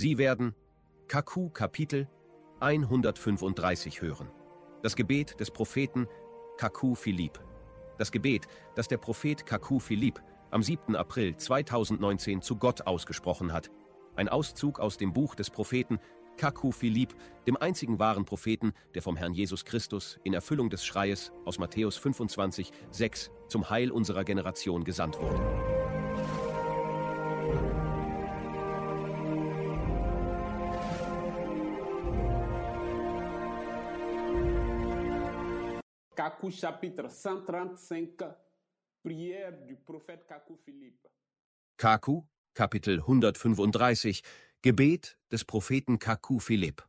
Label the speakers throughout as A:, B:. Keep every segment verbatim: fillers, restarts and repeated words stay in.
A: Sie werden Kaku Kapitel hundertfünfunddreißig hören. Das Gebet des Propheten Kaku Philipp. Das Gebet, das der Prophet Kaku Philipp am siebten April zweitausendneunzehn zu Gott ausgesprochen hat. Ein Auszug aus dem Buch des Propheten Kaku Philipp, dem einzigen wahren Propheten, der vom Herrn Jesus Christus in Erfüllung des Schreies aus Matthäus fünfundzwanzig, sechs zum Heil unserer Generation gesandt wurde.
B: Kaku chapitre cent trente-cinq, Prière du prophète Kaku Philipp.
A: Kaku, Kapitel hundertfünfunddreißig, Gebet des Propheten Kaku Philipp.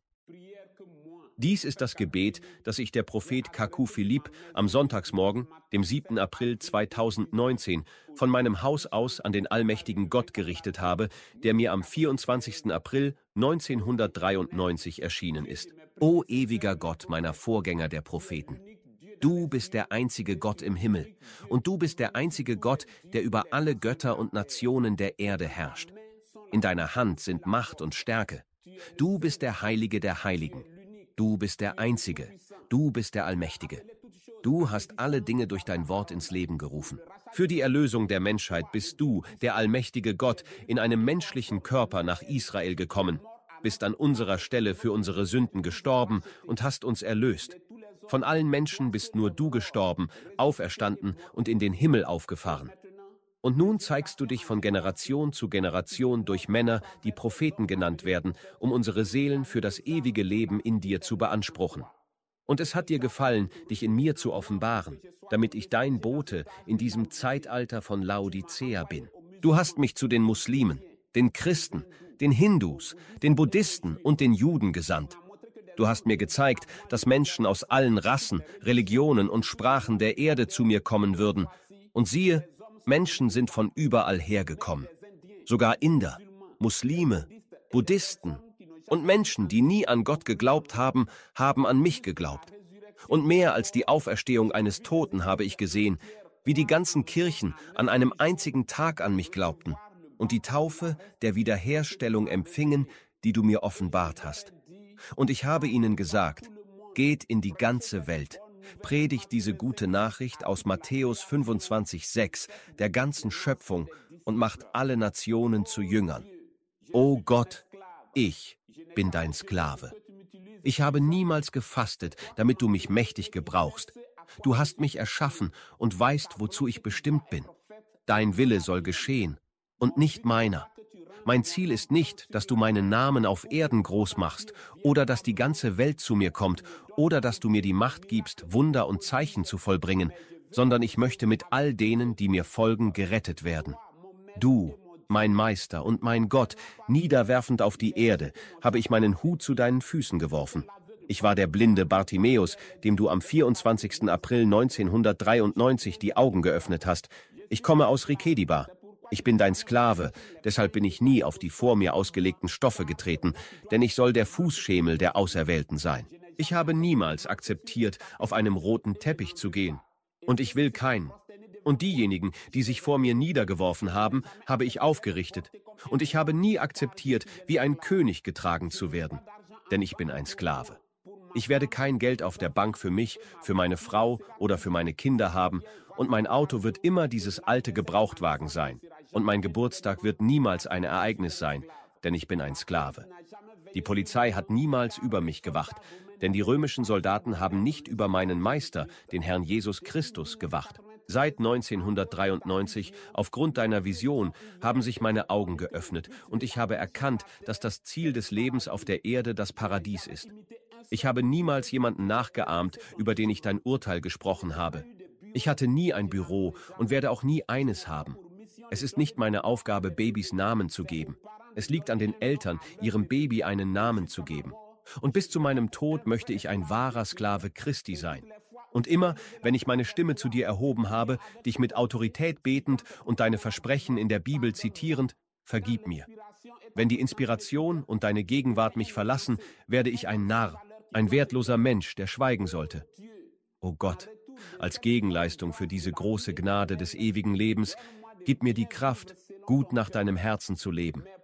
A: Dies ist das Gebet, das ich der Prophet Kaku Philipp am Sonntagsmorgen, dem siebten April zweitausendneunzehn, von meinem Haus aus an den allmächtigen Gott gerichtet habe, der mir am vierundzwanzigsten April neunzehnhundertdreiundneunzig erschienen ist. O ewiger Gott meiner Vorgänger der Propheten! Du bist der einzige Gott im Himmel, und du bist der einzige Gott, der über alle Götter und Nationen der Erde herrscht. In deiner Hand sind Macht und Stärke. Du bist der Heilige der Heiligen. Du bist der Einzige. Du bist der Allmächtige. Du hast alle Dinge durch dein Wort ins Leben gerufen. Für die Erlösung der Menschheit bist du, der allmächtige Gott, in einem menschlichen Körper nach Israel gekommen, bist an unserer Stelle für unsere Sünden gestorben und hast uns erlöst. Von allen Menschen bist nur du gestorben, auferstanden und in den Himmel aufgefahren. Und nun zeigst du dich von Generation zu Generation durch Männer, die Propheten genannt werden, um unsere Seelen für das ewige Leben in dir zu beanspruchen. Und es hat dir gefallen, dich in mir zu offenbaren, damit ich dein Bote in diesem Zeitalter von Laodicea bin. Du hast mich zu den Muslimen, den Christen, den Hindus, den Buddhisten und den Juden gesandt. Du hast mir gezeigt, dass Menschen aus allen Rassen, Religionen und Sprachen der Erde zu mir kommen würden. Und siehe, Menschen sind von überall hergekommen. Sogar Inder, Muslime, Buddhisten und Menschen, die nie an Gott geglaubt haben, haben an mich geglaubt. Und mehr als die Auferstehung eines Toten habe ich gesehen, wie die ganzen Kirchen an einem einzigen Tag an mich glaubten und die Taufe der Wiederherstellung empfingen, die du mir offenbart hast. Und ich habe ihnen gesagt, geht in die ganze Welt, predigt diese gute Nachricht aus Matthäus fünfundzwanzig, sechs der ganzen Schöpfung und macht alle Nationen zu Jüngern. O Gott, ich bin dein Sklave. Ich habe niemals gefastet, damit du mich mächtig gebrauchst. Du hast mich erschaffen und weißt, wozu ich bestimmt bin. Dein Wille soll geschehen und nicht meiner. Mein Ziel ist nicht, dass du meinen Namen auf Erden groß machst oder dass die ganze Welt zu mir kommt oder dass du mir die Macht gibst, Wunder und Zeichen zu vollbringen, sondern ich möchte mit all denen, die mir folgen, gerettet werden. Du, mein Meister und mein Gott, niederwerfend auf die Erde, habe ich meinen Hut zu deinen Füßen geworfen. Ich war der blinde Bartimäus, dem du am vierundzwanzigsten April neunzehnhundertdreiundneunzig die Augen geöffnet hast. Ich komme aus Rikediba. Ich bin dein Sklave, deshalb bin ich nie auf die vor mir ausgelegten Stoffe getreten, denn ich soll der Fußschemel der Auserwählten sein. Ich habe niemals akzeptiert, auf einem roten Teppich zu gehen. Und ich will keinen. Und diejenigen, die sich vor mir niedergeworfen haben, habe ich aufgerichtet. Und ich habe nie akzeptiert, wie ein König getragen zu werden, denn ich bin ein Sklave. Ich werde kein Geld auf der Bank für mich, für meine Frau oder für meine Kinder haben, und mein Auto wird immer dieses alte Gebrauchtwagen sein. Und mein Geburtstag wird niemals ein Ereignis sein, denn ich bin ein Sklave. Die Polizei hat niemals über mich gewacht, denn die römischen Soldaten haben nicht über meinen Meister, den Herrn Jesus Christus, gewacht. Seit neunzehnhundertdreiundneunzig, aufgrund deiner Vision, haben sich meine Augen geöffnet und ich habe erkannt, dass das Ziel des Lebens auf der Erde das Paradies ist. Ich habe niemals jemanden nachgeahmt, über den ich dein Urteil gesprochen habe. Ich hatte nie ein Büro und werde auch nie eines haben. Es ist nicht meine Aufgabe, Babys Namen zu geben. Es liegt an den Eltern, ihrem Baby einen Namen zu geben. Und bis zu meinem Tod möchte ich ein wahrer Sklave Christi sein. Und immer, wenn ich meine Stimme zu dir erhoben habe, dich mit Autorität betend und deine Versprechen in der Bibel zitierend, vergib mir. Wenn die Inspiration und deine Gegenwart mich verlassen, werde ich ein Narr, ein wertloser Mensch, der schweigen sollte. O Gott, als Gegenleistung für diese große Gnade des ewigen Lebens, gib mir die Kraft, gut nach deinem Herzen zu leben.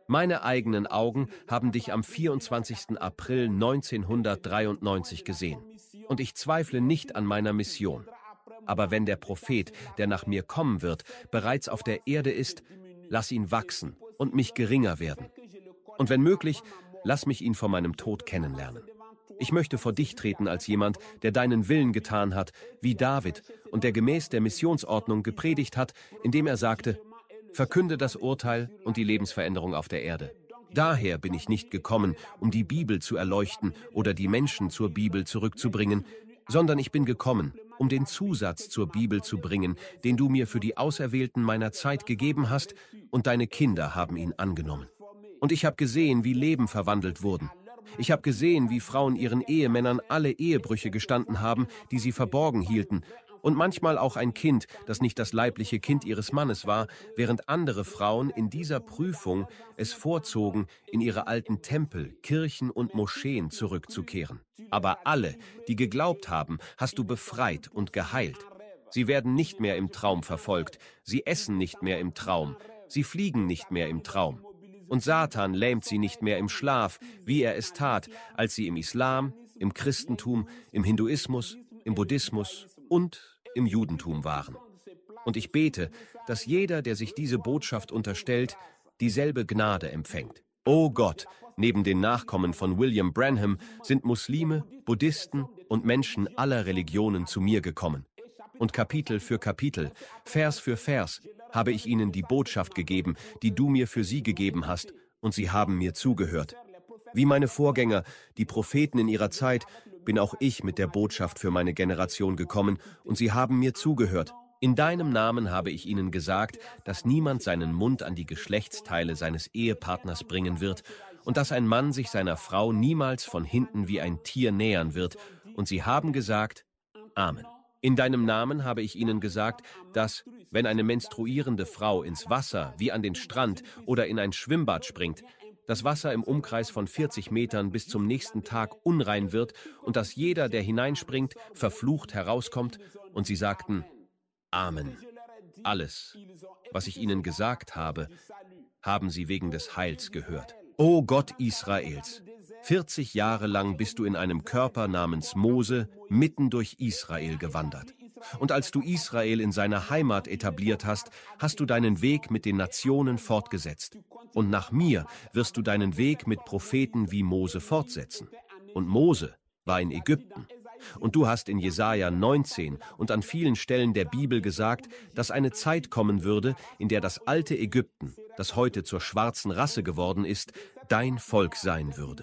A: Meine eigenen Augen haben dich am vierundzwanzigsten April neunzehnhundertdreiundneunzig gesehen. Und ich zweifle nicht an meiner Mission. Aber wenn der Prophet, der nach mir kommen wird, bereits auf der Erde ist, lass ihn wachsen und mich geringer werden. Und wenn möglich, lass mich ihn vor meinem Tod kennenlernen. Ich möchte vor dich treten als jemand, der deinen Willen getan hat, wie David, und der gemäß der Missionsordnung gepredigt hat, indem er sagte: Verkünde das Urteil und die Lebensveränderung auf der Erde. Daher bin ich nicht gekommen, um die Bibel zu erleuchten oder die Menschen zur Bibel zurückzubringen, sondern ich bin gekommen, um den Zusatz zur Bibel zu bringen, den du mir für die Auserwählten meiner Zeit gegeben hast, und deine Kinder haben ihn angenommen. Und ich habe gesehen, wie Leben verwandelt wurden. Ich habe gesehen, wie Frauen ihren Ehemännern alle Ehebrüche gestanden haben, die sie verborgen hielten, und manchmal auch ein Kind, das nicht das leibliche Kind ihres Mannes war, während andere Frauen in dieser Prüfung es vorzogen, in ihre alten Tempel, Kirchen und Moscheen zurückzukehren. Aber alle, die geglaubt haben, hast du befreit und geheilt. Sie werden nicht mehr im Traum verfolgt, sie essen nicht mehr im Traum, sie fliegen nicht mehr im Traum. Und Satan lähmt sie nicht mehr im Schlaf, wie er es tat, als sie im Islam, im Christentum, im Hinduismus, im Buddhismus und im Judentum waren. Und ich bete, dass jeder, der sich diese Botschaft unterstellt, dieselbe Gnade empfängt. O Gott, neben den Nachkommen von William Branham sind Muslime, Buddhisten und Menschen aller Religionen zu mir gekommen. Und Kapitel für Kapitel, Vers für Vers, habe ich ihnen die Botschaft gegeben, die du mir für sie gegeben hast, und sie haben mir zugehört. Wie meine Vorgänger, die Propheten in ihrer Zeit, bin auch ich mit der Botschaft für meine Generation gekommen, und sie haben mir zugehört. In deinem Namen habe ich ihnen gesagt, dass niemand seinen Mund an die Geschlechtsteile seines Ehepartners bringen wird und dass ein Mann sich seiner Frau niemals von hinten wie ein Tier nähern wird, und sie haben gesagt: Amen. In deinem Namen habe ich ihnen gesagt, dass, wenn eine menstruierende Frau ins Wasser wie an den Strand oder in ein Schwimmbad springt, das Wasser im Umkreis von vierzig Metern bis zum nächsten Tag unrein wird und dass jeder, der hineinspringt, verflucht herauskommt, und sie sagten: Amen. Alles, was ich ihnen gesagt habe, haben sie wegen des Heils gehört. O Gott Israels, vierzig Jahre lang bist du in einem Körper namens Mose mitten durch Israel gewandert. Und als du Israel in seiner Heimat etabliert hast, hast du deinen Weg mit den Nationen fortgesetzt. Und nach mir wirst du deinen Weg mit Propheten wie Mose fortsetzen. Und Mose war in Ägypten. Und du hast in Jesaja neunzehn und an vielen Stellen der Bibel gesagt, dass eine Zeit kommen würde, in der das alte Ägypten, das heute zur schwarzen Rasse geworden ist, dein Volk sein würde.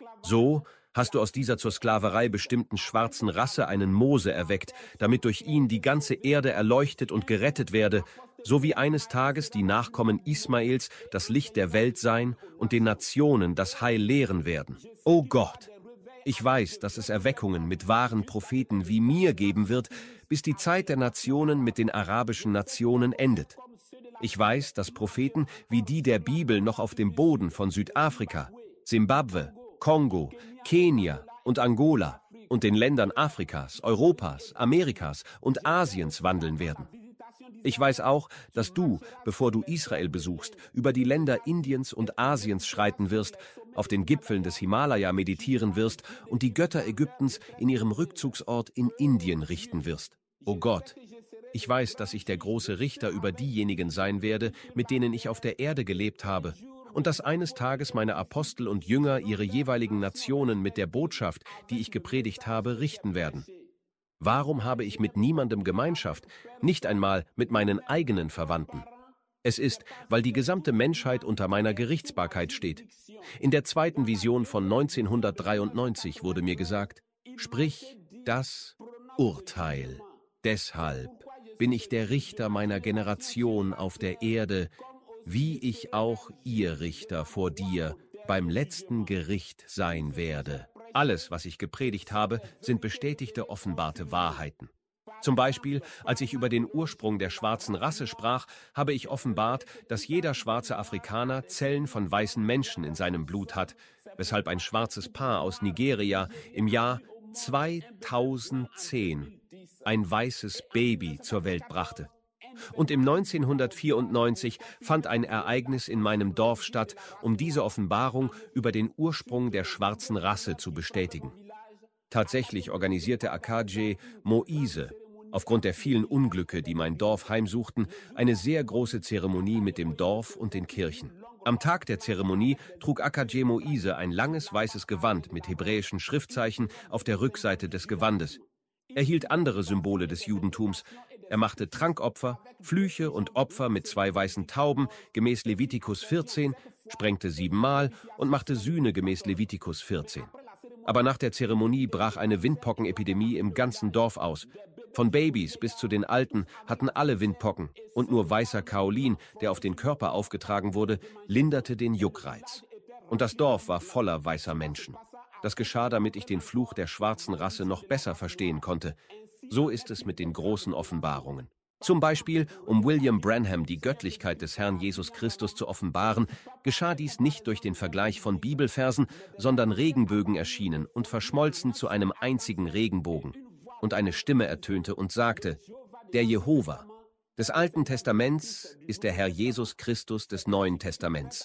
A: So hast du aus dieser zur Sklaverei bestimmten schwarzen Rasse einen Mose erweckt, damit durch ihn die ganze Erde erleuchtet und gerettet werde, so wie eines Tages die Nachkommen Ismaels das Licht der Welt sein und den Nationen das Heil lehren werden. O Gott! Ich weiß, dass es Erweckungen mit wahren Propheten wie mir geben wird, bis die Zeit der Nationen mit den arabischen Nationen endet. Ich weiß, dass Propheten wie die der Bibel noch auf dem Boden von Südafrika, Simbabwe, Kongo, Kenia und Angola und den Ländern Afrikas, Europas, Amerikas und Asiens wandeln werden. Ich weiß auch, dass du, bevor du Israel besuchst, über die Länder Indiens und Asiens schreiten wirst, auf den Gipfeln des Himalaya meditieren wirst und die Götter Ägyptens in ihrem Rückzugsort in Indien richten wirst. O Gott, ich weiß, dass ich der große Richter über diejenigen sein werde, mit denen ich auf der Erde gelebt habe, und dass eines Tages meine Apostel und Jünger ihre jeweiligen Nationen mit der Botschaft, die ich gepredigt habe, richten werden. Warum habe ich mit niemandem Gemeinschaft, nicht einmal mit meinen eigenen Verwandten? Es ist, weil die gesamte Menschheit unter meiner Gerichtsbarkeit steht. In der zweiten Vision von neunzehnhundertdreiundneunzig wurde mir gesagt: Sprich das Urteil. Deshalb bin ich der Richter meiner Generation auf der Erde, wie ich auch ihr Richter vor dir beim letzten Gericht sein werde. Alles, was ich gepredigt habe, sind bestätigte, offenbarte Wahrheiten. Zum Beispiel, als ich über den Ursprung der schwarzen Rasse sprach, habe ich offenbart, dass jeder schwarze Afrikaner Zellen von weißen Menschen in seinem Blut hat, weshalb ein schwarzes Paar aus Nigeria im Jahr zweitausendzehn ein weißes Baby zur Welt brachte. Und im neunzehnhundertvierundneunzig fand ein Ereignis in meinem Dorf statt, um diese Offenbarung über den Ursprung der schwarzen Rasse zu bestätigen. Tatsächlich organisierte Akadje Moise, aufgrund der vielen Unglücke, die mein Dorf heimsuchten, eine sehr große Zeremonie mit dem Dorf und den Kirchen. Am Tag der Zeremonie trug Akadje Moise ein langes weißes Gewand mit hebräischen Schriftzeichen auf der Rückseite des Gewandes. Er hielt andere Symbole des Judentums. Er machte Trankopfer, Flüche und Opfer mit zwei weißen Tauben gemäß Levitikus vierzehn, sprengte siebenmal und machte Sühne gemäß Levitikus vierzehn. Aber nach der Zeremonie brach eine Windpockenepidemie im ganzen Dorf aus. Von Babys bis zu den Alten hatten alle Windpocken und nur weißer Kaolin, der auf den Körper aufgetragen wurde, linderte den Juckreiz. Und das Dorf war voller weißer Menschen. Das geschah, damit ich den Fluch der schwarzen Rasse noch besser verstehen konnte. So ist es mit den großen Offenbarungen. Zum Beispiel, um William Branham die Göttlichkeit des Herrn Jesus Christus zu offenbaren, geschah dies nicht durch den Vergleich von Bibelversen, sondern Regenbögen erschienen und verschmolzen zu einem einzigen Regenbogen. Und eine Stimme ertönte und sagte: Der Jehova des Alten Testaments ist der Herr Jesus Christus des Neuen Testaments.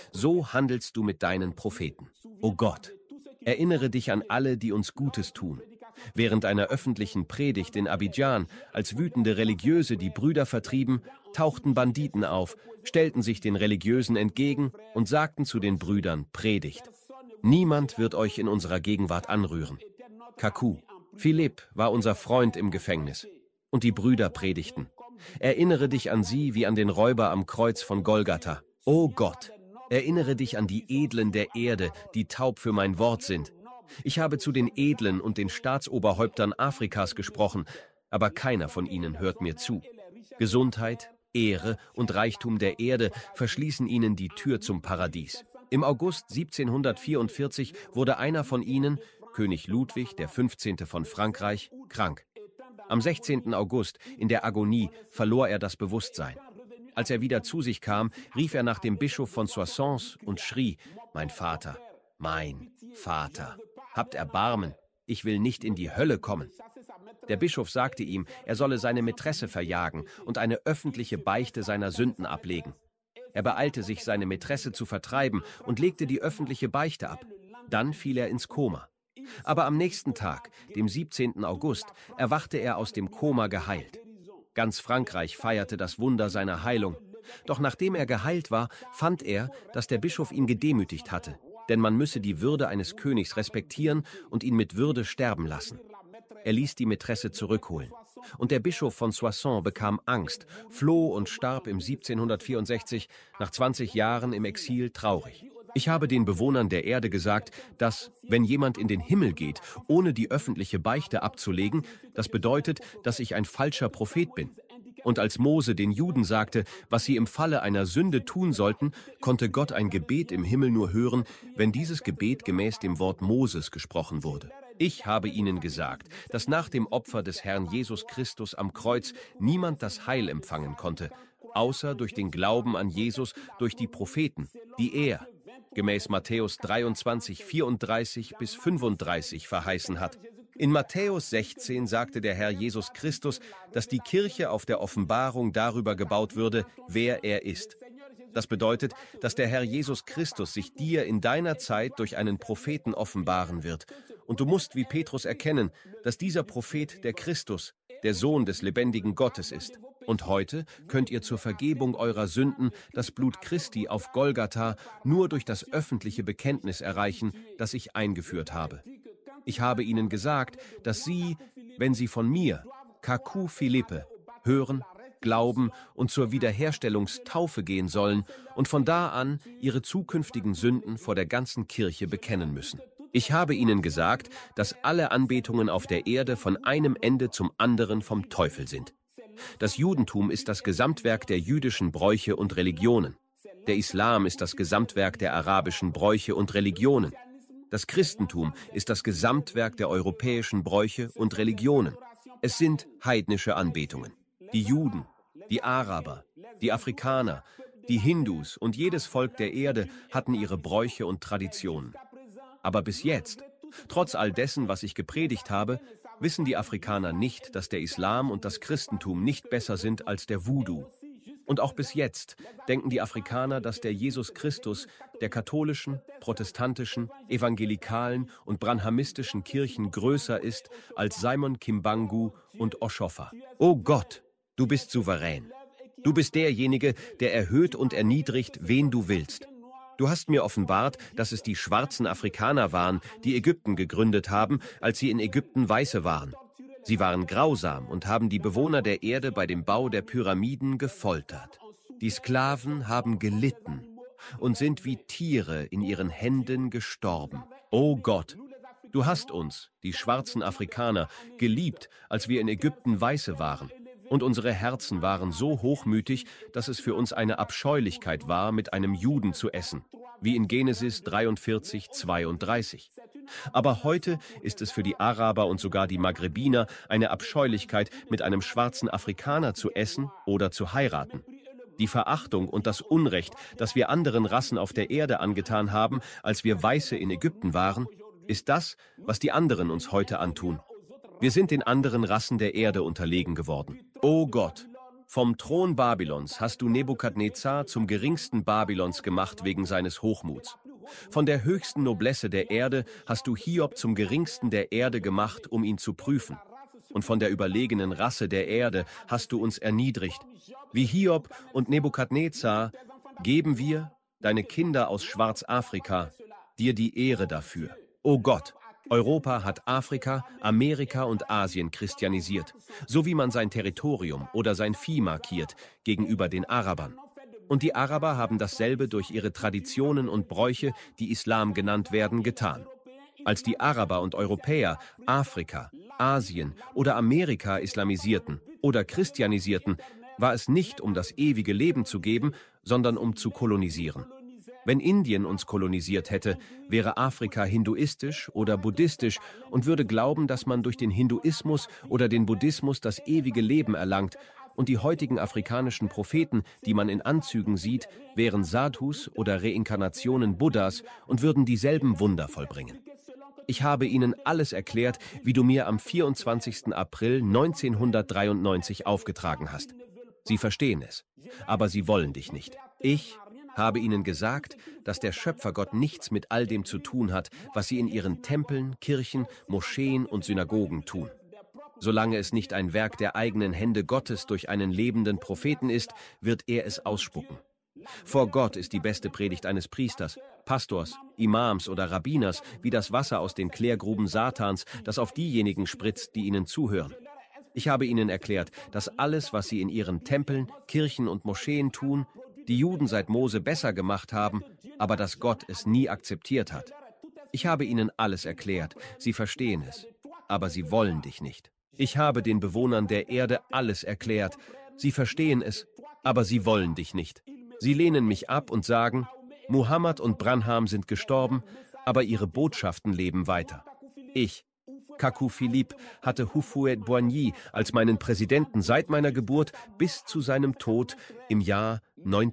A: So handelst du mit deinen Propheten. O Gott, erinnere dich an alle, die uns Gutes tun. Während einer öffentlichen Predigt in Abidjan, als wütende Religiöse die Brüder vertrieben, tauchten Banditen auf, stellten sich den Religiösen entgegen und sagten zu den Brüdern: Predigt. Niemand wird euch in unserer Gegenwart anrühren. Kaku, Philipp war unser Freund im Gefängnis. Und die Brüder predigten: Erinnere dich an sie wie an den Räuber am Kreuz von Golgatha. O Gott, erinnere dich an die Edlen der Erde, die taub für mein Wort sind. Ich habe zu den Edlen und den Staatsoberhäuptern Afrikas gesprochen, aber keiner von ihnen hört mir zu. Gesundheit, Ehre und Reichtum der Erde verschließen ihnen die Tür zum Paradies. Im August siebzehnhundertvierundvierzig wurde einer von ihnen, König Ludwig der fünfzehnte von Frankreich, krank. Am sechzehnten August, in der Agonie, verlor er das Bewusstsein. Als er wieder zu sich kam, rief er nach dem Bischof von Soissons und schrie: Mein Vater, mein Vater, habt Erbarmen, ich will nicht in die Hölle kommen. Der Bischof sagte ihm, er solle seine Mätresse verjagen und eine öffentliche Beichte seiner Sünden ablegen. Er beeilte sich, seine Mätresse zu vertreiben und legte die öffentliche Beichte ab. Dann fiel er ins Koma. Aber am nächsten Tag, dem siebzehnten August, erwachte er aus dem Koma geheilt. Ganz Frankreich feierte das Wunder seiner Heilung. Doch nachdem er geheilt war, fand er, dass der Bischof ihn gedemütigt hatte. Denn man müsse die Würde eines Königs respektieren und ihn mit Würde sterben lassen. Er ließ die Mätresse zurückholen. Und der Bischof von Soissons bekam Angst, floh und starb im siebzehnhundertvierundsechzig nach zwanzig Jahren im Exil traurig. Ich habe den Bewohnern der Erde gesagt, dass, wenn jemand in den Himmel geht, ohne die öffentliche Beichte abzulegen, das bedeutet, dass ich ein falscher Prophet bin. Und als Mose den Juden sagte, was sie im Falle einer Sünde tun sollten, konnte Gott ein Gebet im Himmel nur hören, wenn dieses Gebet gemäß dem Wort Moses gesprochen wurde. Ich habe ihnen gesagt, dass nach dem Opfer des Herrn Jesus Christus am Kreuz niemand das Heil empfangen konnte, außer durch den Glauben an Jesus durch die Propheten, die er, gemäß Matthäus dreiundzwanzig, vierunddreißig bis fünfunddreißig verheißen hat. In Matthäus sechzehn sagte der Herr Jesus Christus, dass die Kirche auf der Offenbarung darüber gebaut würde, wer er ist. Das bedeutet, dass der Herr Jesus Christus sich dir in deiner Zeit durch einen Propheten offenbaren wird. Und du musst wie Petrus erkennen, dass dieser Prophet der Christus, der Sohn des lebendigen Gottes ist. Und heute könnt ihr zur Vergebung eurer Sünden das Blut Christi auf Golgatha nur durch das öffentliche Bekenntnis erreichen, das ich eingeführt habe. Ich habe ihnen gesagt, dass sie, wenn sie von mir, Kaku Philippe, hören, glauben und zur Wiederherstellungstaufe gehen sollen und von da an ihre zukünftigen Sünden vor der ganzen Kirche bekennen müssen. Ich habe ihnen gesagt, dass alle Anbetungen auf der Erde von einem Ende zum anderen vom Teufel sind. Das Judentum ist das Gesamtwerk der jüdischen Bräuche und Religionen. Der Islam ist das Gesamtwerk der arabischen Bräuche und Religionen. Das Christentum ist das Gesamtwerk der europäischen Bräuche und Religionen. Es sind heidnische Anbetungen. Die Juden, die Araber, die Afrikaner, die Hindus und jedes Volk der Erde hatten ihre Bräuche und Traditionen. Aber bis jetzt, trotz all dessen, was ich gepredigt habe, Wissen die Afrikaner nicht, dass der Islam und das Christentum nicht besser sind als der Voodoo? Und auch bis jetzt denken die Afrikaner, dass der Jesus Christus der katholischen, protestantischen, evangelikalen und branhamistischen Kirchen größer ist als Simon Kimbangu und Oshofa. O Gott, du bist souverän. Du bist derjenige, der erhöht und erniedrigt, wen du willst. Du hast mir offenbart, dass es die schwarzen Afrikaner waren, die Ägypten gegründet haben, als sie in Ägypten Weiße waren. Sie waren grausam und haben die Bewohner der Erde bei dem Bau der Pyramiden gefoltert. Die Sklaven haben gelitten und sind wie Tiere in ihren Händen gestorben. O Gott, du hast uns, die schwarzen Afrikaner, geliebt, als wir in Ägypten Weiße waren. Und unsere Herzen waren so hochmütig, dass es für uns eine Abscheulichkeit war, mit einem Juden zu essen, wie in Genesis dreiundvierzig, zweiunddreißig. Aber heute ist es für die Araber und sogar die Maghrebiner eine Abscheulichkeit, mit einem schwarzen Afrikaner zu essen oder zu heiraten. Die Verachtung und das Unrecht, das wir anderen Rassen auf der Erde angetan haben, als wir Weiße in Ägypten waren, ist das, was die anderen uns heute antun. Wir sind den anderen Rassen der Erde unterlegen geworden. O Gott, vom Thron Babylons hast du Nebukadnezar zum geringsten Babylons gemacht wegen seines Hochmuts. Von der höchsten Noblesse der Erde hast du Hiob zum geringsten der Erde gemacht, um ihn zu prüfen. Und von der überlegenen Rasse der Erde hast du uns erniedrigt. Wie Hiob und Nebukadnezar geben wir, deine Kinder aus Schwarzafrika, dir die Ehre dafür. O Gott, Europa hat Afrika, Amerika und Asien christianisiert, so wie man sein Territorium oder sein Vieh markiert gegenüber den Arabern. Und die Araber haben dasselbe durch ihre Traditionen und Bräuche, die Islam genannt werden, getan. Als die Araber und Europäer Afrika, Asien oder Amerika islamisierten oder christianisierten, war es nicht, um das ewige Leben zu geben, sondern um zu kolonisieren. Wenn Indien uns kolonisiert hätte, wäre Afrika hinduistisch oder buddhistisch und würde glauben, dass man durch den Hinduismus oder den Buddhismus das ewige Leben erlangt. Und die heutigen afrikanischen Propheten, die man in Anzügen sieht, wären Sadhus oder Reinkarnationen Buddhas und würden dieselben Wunder vollbringen. Ich habe ihnen alles erklärt, wie du mir am vierundzwanzigsten April neunzehnhundertdreiundneunzig aufgetragen hast. Sie verstehen es, aber sie wollen dich nicht. Ich habe ihnen gesagt, dass der Schöpfergott nichts mit all dem zu tun hat, was sie in ihren Tempeln, Kirchen, Moscheen und Synagogen tun. Solange es nicht ein Werk der eigenen Hände Gottes durch einen lebenden Propheten ist, wird er es ausspucken. Vor Gott ist die beste Predigt eines Priesters, Pastors, Imams oder Rabbiners wie das Wasser aus den Klärgruben Satans, das auf diejenigen spritzt, die ihnen zuhören. Ich habe ihnen erklärt, dass alles, was sie in ihren Tempeln, Kirchen und Moscheen tun, die Juden seit Mose besser gemacht haben, aber dass Gott es nie akzeptiert hat. Ich habe ihnen alles erklärt, sie verstehen es, aber sie wollen dich nicht. Ich habe den Bewohnern der Erde alles erklärt, sie verstehen es, aber sie wollen dich nicht. Sie lehnen mich ab und sagen, Muhammad und Branham sind gestorben, aber ihre Botschaften leben weiter. Ich, Kaku Philippe, hatte Houphouët-Boigny als meinen Präsidenten seit meiner Geburt bis zu seinem Tod im Jahr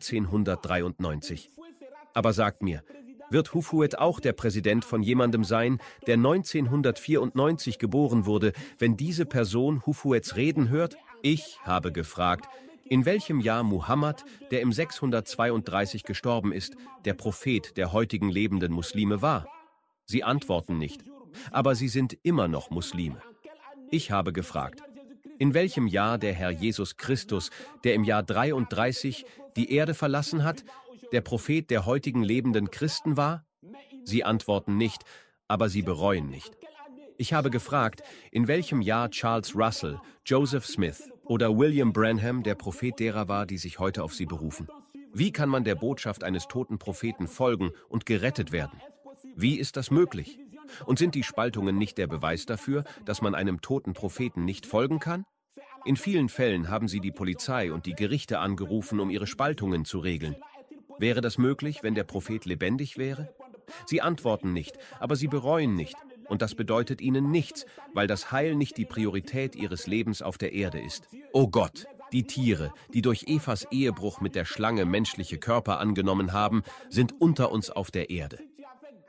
A: neunzehnhundertdreiundneunzig. Aber sagt mir, wird Houphouët auch der Präsident von jemandem sein, der neunzehnhundertvierundneunzig geboren wurde, wenn diese Person Houphouëts Reden hört? Ich habe gefragt, in welchem Jahr Muhammad, der im sechshundertzweiunddreißig gestorben ist, der Prophet der heutigen lebenden Muslime war? Sie antworten nicht, aber sie sind immer noch Muslime. Ich habe gefragt, in welchem Jahr der Herr Jesus Christus, der im Jahr dreiunddreißig die Erde verlassen hat, der Prophet der heutigen lebenden Christen war? Sie antworten nicht, aber sie bereuen nicht. Ich habe gefragt, in welchem Jahr Charles Russell, Joseph Smith oder William Branham der Prophet derer war, die sich heute auf sie berufen. Wie kann man der Botschaft eines toten Propheten folgen und gerettet werden? Wie ist das möglich? Und sind die Spaltungen nicht der Beweis dafür, dass man einem toten Propheten nicht folgen kann? In vielen Fällen haben sie die Polizei und die Gerichte angerufen, um ihre Spaltungen zu regeln. Wäre das möglich, wenn der Prophet lebendig wäre? Sie antworten nicht, aber sie bereuen nicht. Und das bedeutet ihnen nichts, weil das Heil nicht die Priorität ihres Lebens auf der Erde ist. O Gott, die Tiere, die durch Evas Ehebruch mit der Schlange menschliche Körper angenommen haben, sind unter uns auf der Erde.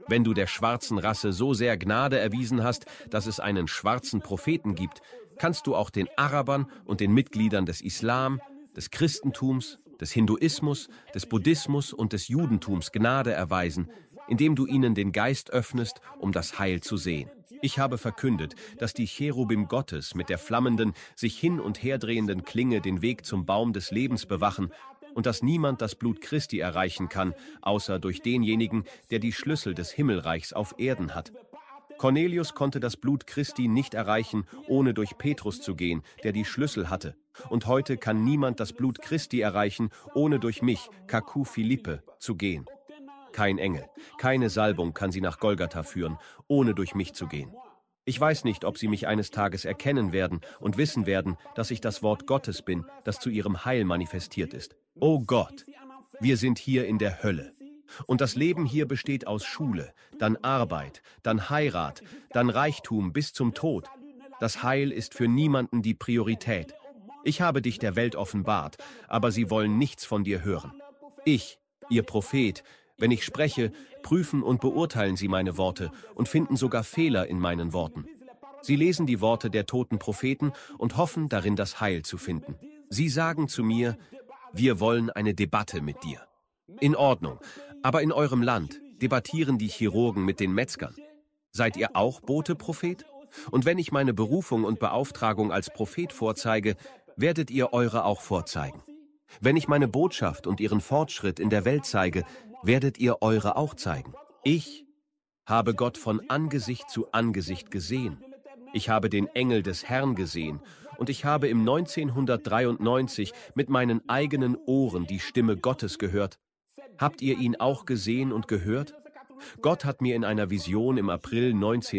A: Wenn du der schwarzen Rasse so sehr Gnade erwiesen hast, dass es einen schwarzen Propheten gibt, kannst du auch den Arabern und den Mitgliedern des Islam, des Christentums, des Hinduismus, des Buddhismus und des Judentums Gnade erweisen, indem du ihnen den Geist öffnest, um das Heil zu sehen. Ich habe verkündet, dass die Cherubim Gottes mit der flammenden, sich hin und her drehenden Klinge den Weg zum Baum des Lebens bewachen und dass niemand das Blut Christi erreichen kann, außer durch denjenigen, der die Schlüssel des Himmelreichs auf Erden hat. Cornelius konnte das Blut Christi nicht erreichen, ohne durch Petrus zu gehen, der die Schlüssel hatte. Und heute kann niemand das Blut Christi erreichen, ohne durch mich, Kaku Philippe, zu gehen. Kein Engel, keine Salbung kann sie nach Golgatha führen, ohne durch mich zu gehen. Ich weiß nicht, ob sie mich eines Tages erkennen werden und wissen werden, dass ich das Wort Gottes bin, das zu ihrem Heil manifestiert ist. O Gott, wir sind hier in der Hölle. Und das Leben hier besteht aus Schule, dann Arbeit, dann Heirat, dann Reichtum bis zum Tod. Das Heil ist für niemanden die Priorität. Ich habe dich der Welt offenbart, aber sie wollen nichts von dir hören. Ich, ihr Prophet, wenn ich spreche, prüfen und beurteilen sie meine Worte und finden sogar Fehler in meinen Worten. Sie lesen die Worte der toten Propheten und hoffen, darin das Heil zu finden. Sie sagen zu mir, wir wollen eine Debatte mit dir. In Ordnung, aber in eurem Land debattieren die Chirurgen mit den Metzgern. Seid ihr auch Bote, Prophet? Und wenn ich meine Berufung und Beauftragung als Prophet vorzeige, werdet ihr eure auch vorzeigen. Wenn ich meine Botschaft und ihren Fortschritt in der Welt zeige, werdet ihr eure auch zeigen. Ich habe Gott von Angesicht zu Angesicht gesehen. Ich habe den Engel des Herrn gesehen und ich habe im neunzehnhundertdreiundneunzig mit meinen eigenen Ohren die Stimme Gottes gehört. Habt ihr ihn auch gesehen und gehört? Gott hat mir in einer Vision im April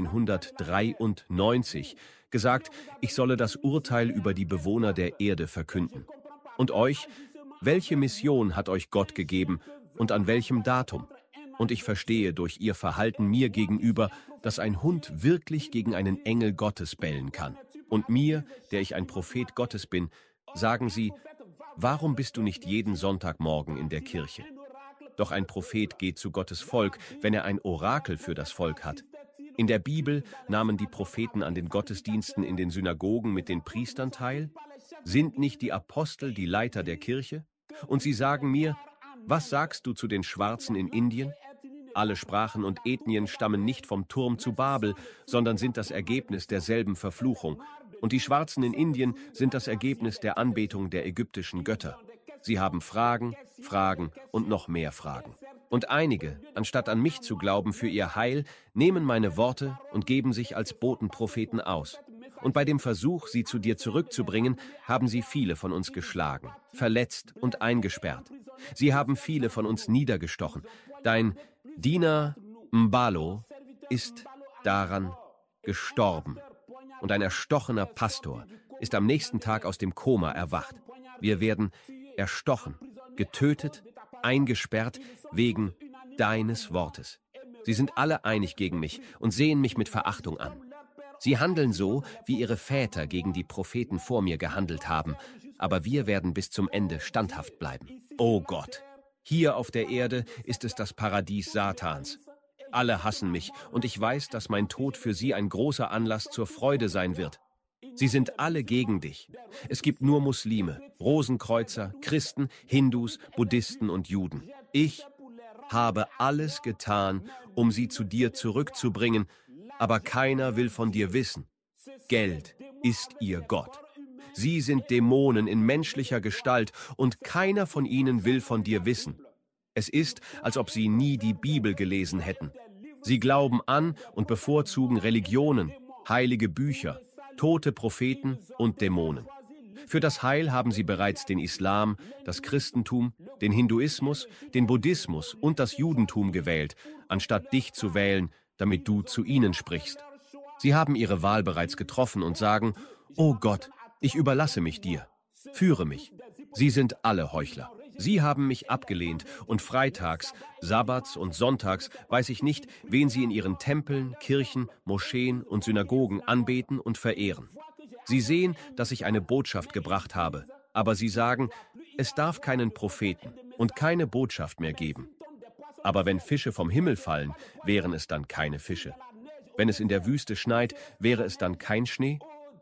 A: neunzehnhundertdreiundneunzig gesagt, ich solle das Urteil über die Bewohner der Erde verkünden. Und euch, welche Mission hat euch Gott gegeben und an welchem Datum? Und ich verstehe durch ihr Verhalten mir gegenüber, dass ein Hund wirklich gegen einen Engel Gottes bellen kann. Und mir, der ich ein Prophet Gottes bin, sagen sie, warum bist du nicht jeden Sonntagmorgen in der Kirche? Doch ein Prophet geht zu Gottes Volk, wenn er ein Orakel für das Volk hat. In der Bibel nahmen die Propheten an den Gottesdiensten in den Synagogen mit den Priestern teil? Sind nicht die Apostel die Leiter der Kirche? Und sie sagen mir, was sagst du zu den Schwarzen in Indien? Alle Sprachen und Ethnien stammen nicht vom Turm zu Babel, sondern sind das Ergebnis derselben Verfluchung. Und die Schwarzen in Indien sind das Ergebnis der Anbetung der ägyptischen Götter. Sie haben Fragen, Fragen und noch mehr Fragen. Und einige, anstatt an mich zu glauben für ihr Heil, nehmen meine Worte und geben sich als Botenpropheten aus. Und bei dem Versuch, sie zu dir zurückzubringen, haben sie viele von uns geschlagen, verletzt und eingesperrt. Sie haben viele von uns niedergestochen. Dein Diener Mbalo ist daran gestorben. Und ein erstochener Pastor ist am nächsten Tag aus dem Koma erwacht. Wir werden erstochen, getötet, eingesperrt wegen deines Wortes. Sie sind alle einig gegen mich und sehen mich mit Verachtung an. Sie handeln so, wie ihre Väter gegen die Propheten vor mir gehandelt haben, aber wir werden bis zum Ende standhaft bleiben. O Gott, hier auf der Erde ist es das Paradies Satans. Alle hassen mich und ich weiß, dass mein Tod für sie ein großer Anlass zur Freude sein wird. Sie sind alle gegen dich. Es gibt nur Muslime, Rosenkreuzer, Christen, Hindus, Buddhisten und Juden. Ich habe alles getan, um sie zu dir zurückzubringen, aber keiner will von dir wissen. Geld ist ihr Gott. Sie sind Dämonen in menschlicher Gestalt und keiner von ihnen will von dir wissen. Es ist, als ob sie nie die Bibel gelesen hätten. Sie glauben an und bevorzugen Religionen, heilige Bücher, tote Propheten und Dämonen. Für das Heil haben sie bereits den Islam, das Christentum, den Hinduismus, den Buddhismus und das Judentum gewählt, anstatt dich zu wählen, damit du zu ihnen sprichst. Sie haben ihre Wahl bereits getroffen und sagen, »O Gott, ich überlasse mich dir. Führe mich.« Sie sind alle Heuchler. Sie haben mich abgelehnt und freitags, sabbats und sonntags weiß ich nicht, wen sie in ihren Tempeln, Kirchen, Moscheen und Synagogen anbeten und verehren. Sie sehen, dass ich eine Botschaft gebracht habe, aber sie sagen, es darf keinen Propheten und keine Botschaft mehr geben. Aber wenn Fische vom Himmel fallen, wären es dann keine Fische. Wenn es in der Wüste schneit, wäre es dann kein Schnee?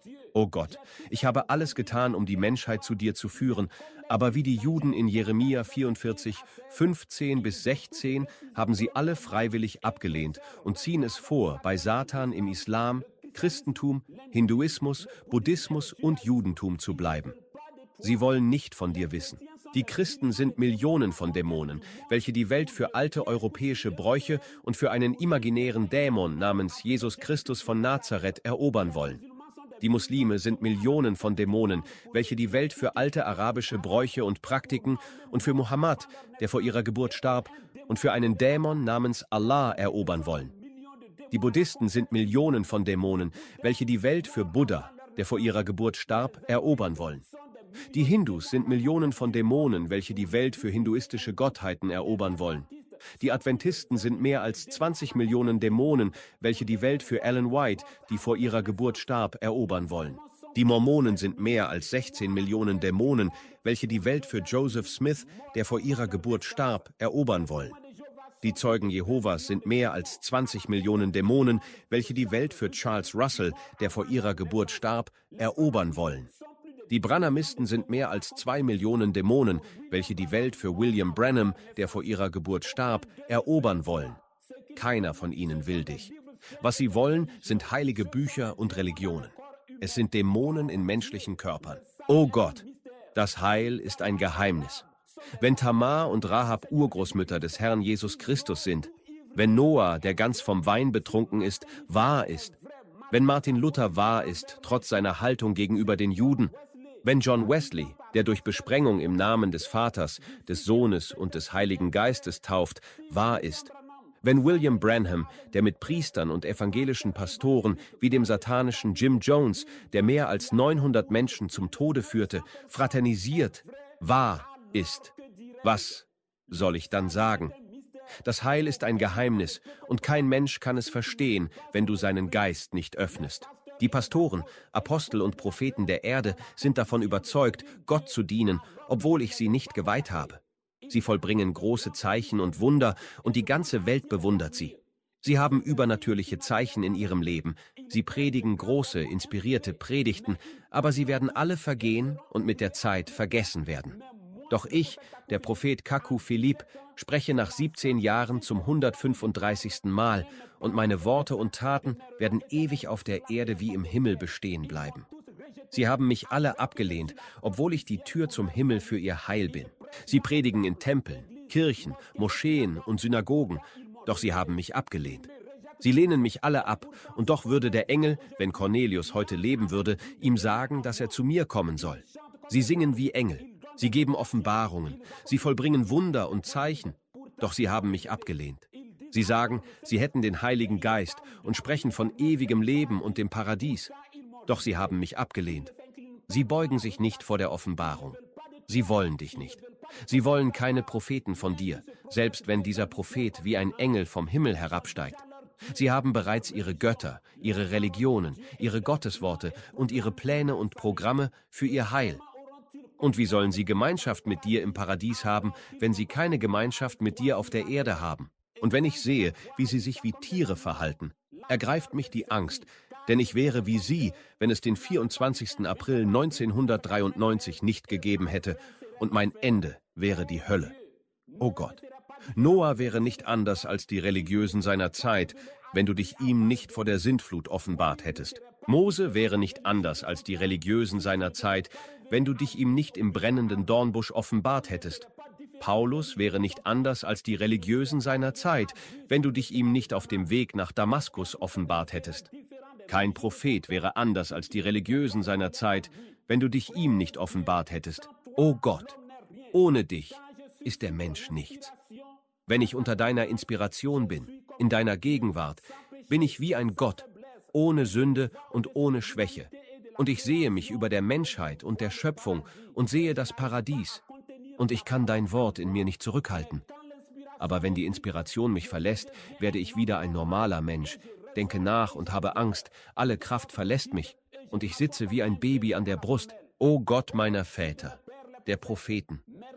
A: O Gott, ich habe alles getan, um die Menschheit zu dir zu führen, aber wie die Juden in Jeremia vierundvierzig, fünfzehn bis sechzehn haben sie alle freiwillig abgelehnt und ziehen es vor, bei Satan im Islam, Christentum, Hinduismus, Buddhismus und Judentum zu bleiben. Sie wollen nicht von dir wissen. Die Christen sind Millionen von Dämonen, welche die Welt für alte europäische Bräuche und für einen imaginären Dämon namens Jesus Christus von Nazareth erobern wollen. Die Muslime sind Millionen von Dämonen, welche die Welt für alte arabische Bräuche und Praktiken und für Muhammad, der vor ihrer Geburt starb, und für einen Dämon namens Allah erobern wollen. Die Buddhisten sind Millionen von Dämonen, welche die Welt für Buddha, der vor ihrer Geburt starb, erobern wollen. Die Hindus sind Millionen von Dämonen, welche die Welt für hinduistische Gottheiten erobern wollen. Die Adventisten sind mehr als zwanzig Millionen Dämonen, welche die Welt für Ellen White, die vor ihrer Geburt starb, erobern wollen. Die Mormonen sind mehr als sechzehn Millionen Dämonen, welche die Welt für Joseph Smith, der vor ihrer Geburt starb, erobern wollen. Die Zeugen Jehovas sind mehr als zwanzig Millionen Dämonen, welche die Welt für Charles Russell, der vor ihrer Geburt starb, erobern wollen. Die Branhamisten sind mehr als zwei Millionen Dämonen, welche die Welt für William Branham, der vor ihrer Geburt starb, erobern wollen. Keiner von ihnen will dich. Was sie wollen, sind heilige Bücher und Religionen. Es sind Dämonen in menschlichen Körpern. O Gott, das Heil ist ein Geheimnis. Wenn Tamar und Rahab Urgroßmütter des Herrn Jesus Christus sind, wenn Noah, der ganz vom Wein betrunken ist, wahr ist, wenn Martin Luther wahr ist, trotz seiner Haltung gegenüber den Juden, wenn John Wesley, der durch Besprengung im Namen des Vaters, des Sohnes und des Heiligen Geistes tauft, wahr ist, wenn William Branham, der mit Priestern und evangelischen Pastoren wie dem satanischen Jim Jones, der mehr als neunhundert Menschen zum Tode führte, fraternisiert, wahr ist, was soll ich dann sagen? Das Heil ist ein Geheimnis, und kein Mensch kann es verstehen, wenn du seinen Geist nicht öffnest. Die Pastoren, Apostel und Propheten der Erde sind davon überzeugt, Gott zu dienen, obwohl ich sie nicht geweiht habe. Sie vollbringen große Zeichen und Wunder, und die ganze Welt bewundert sie. Sie haben übernatürliche Zeichen in ihrem Leben. Sie predigen große, inspirierte Predigten, aber sie werden alle vergehen und mit der Zeit vergessen werden. Doch ich, der Prophet Kaku Philipp, spreche nach siebzehn Jahren zum hundertfünfunddreißigsten Mal, und meine Worte und Taten werden ewig auf der Erde wie im Himmel bestehen bleiben. Sie haben mich alle abgelehnt, obwohl ich die Tür zum Himmel für ihr Heil bin. Sie predigen in Tempeln, Kirchen, Moscheen und Synagogen, doch sie haben mich abgelehnt. Sie lehnen mich alle ab, und doch würde der Engel, wenn Cornelius heute leben würde, ihm sagen, dass er zu mir kommen soll. Sie singen wie Engel. Sie geben Offenbarungen, sie vollbringen Wunder und Zeichen, doch sie haben mich abgelehnt. Sie sagen, sie hätten den Heiligen Geist und sprechen von ewigem Leben und dem Paradies, doch sie haben mich abgelehnt. Sie beugen sich nicht vor der Offenbarung. Sie wollen dich nicht. Sie wollen keine Propheten von dir, selbst wenn dieser Prophet wie ein Engel vom Himmel herabsteigt. Sie haben bereits ihre Götter, ihre Religionen, ihre Gottesworte und ihre Pläne und Programme für ihr Heil. Und wie sollen sie Gemeinschaft mit dir im Paradies haben, wenn sie keine Gemeinschaft mit dir auf der Erde haben? Und wenn ich sehe, wie sie sich wie Tiere verhalten, ergreift mich die Angst, denn ich wäre wie sie, wenn es den vierundzwanzigsten April neunzehnhundertdreiundneunzig nicht gegeben hätte, und mein Ende wäre die Hölle. O Gott, Noah wäre nicht anders als die Religiösen seiner Zeit, wenn du dich ihm nicht vor der Sintflut offenbart hättest. Mose wäre nicht anders als die Religiösen seiner Zeit, wenn du dich ihm nicht im brennenden Dornbusch offenbart hättest. Paulus wäre nicht anders als die Religiösen seiner Zeit, wenn du dich ihm nicht auf dem Weg nach Damaskus offenbart hättest. Kein Prophet wäre anders als die Religiösen seiner Zeit, wenn du dich ihm nicht offenbart hättest. O Gott, ohne dich ist der Mensch nichts. Wenn ich unter deiner Inspiration bin, in deiner Gegenwart, bin ich wie ein Gott, ohne Sünde und ohne Schwäche. Und ich sehe mich über der Menschheit und der Schöpfung und sehe das Paradies. Und ich kann dein Wort in mir nicht zurückhalten. Aber wenn die Inspiration mich verlässt, werde ich wieder ein normaler Mensch, denke nach und habe Angst, alle Kraft verlässt mich, und ich sitze wie ein Baby an der Brust. O Gott meiner Väter, der Propheten,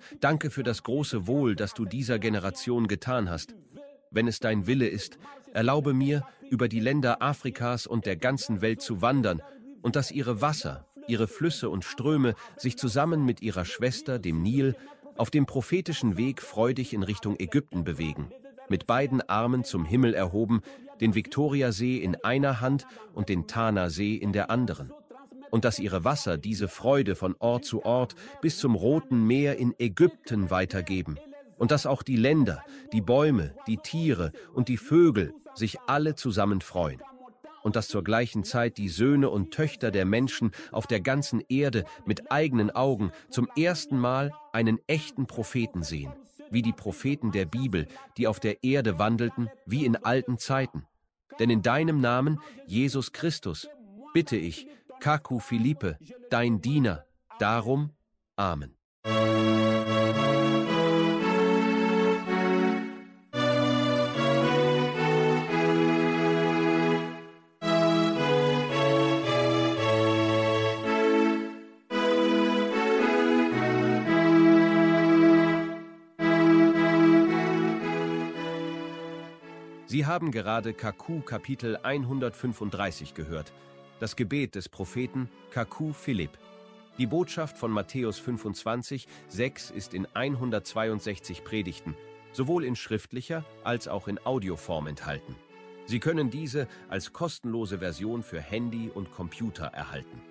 A: danke für das große Wohl, das du dieser Generation getan hast. Wenn es dein Wille ist, erlaube mir, über die Länder Afrikas und der ganzen Welt zu wandern und dass ihre Wasser, ihre Flüsse und Ströme sich zusammen mit ihrer Schwester, dem Nil, auf dem prophetischen Weg freudig in Richtung Ägypten bewegen, mit beiden Armen zum Himmel erhoben, den Viktoriasee in einer Hand und den Tana-See in der anderen. Und dass ihre Wasser diese Freude von Ort zu Ort bis zum Roten Meer in Ägypten weitergeben. Und dass auch die Länder, die Bäume, die Tiere und die Vögel sich alle zusammen freuen. Und dass zur gleichen Zeit die Söhne und Töchter der Menschen auf der ganzen Erde mit eigenen Augen zum ersten Mal einen echten Propheten sehen, wie die Propheten der Bibel, die auf der Erde wandelten, wie in alten Zeiten. Denn in deinem Namen, Jesus Christus, bitte ich, Kaku Philippe, dein Diener, darum, Amen. Sie haben gerade Kaku Kapitel hundertfünfunddreißig gehört, das Gebet des Propheten Kaku Philipp. Die Botschaft von Matthäus fünfundzwanzig, sechs ist in hundertzweiundsechzig Predigten, sowohl in schriftlicher als auch in Audioform enthalten. Sie können diese als kostenlose Version für Handy und Computer erhalten.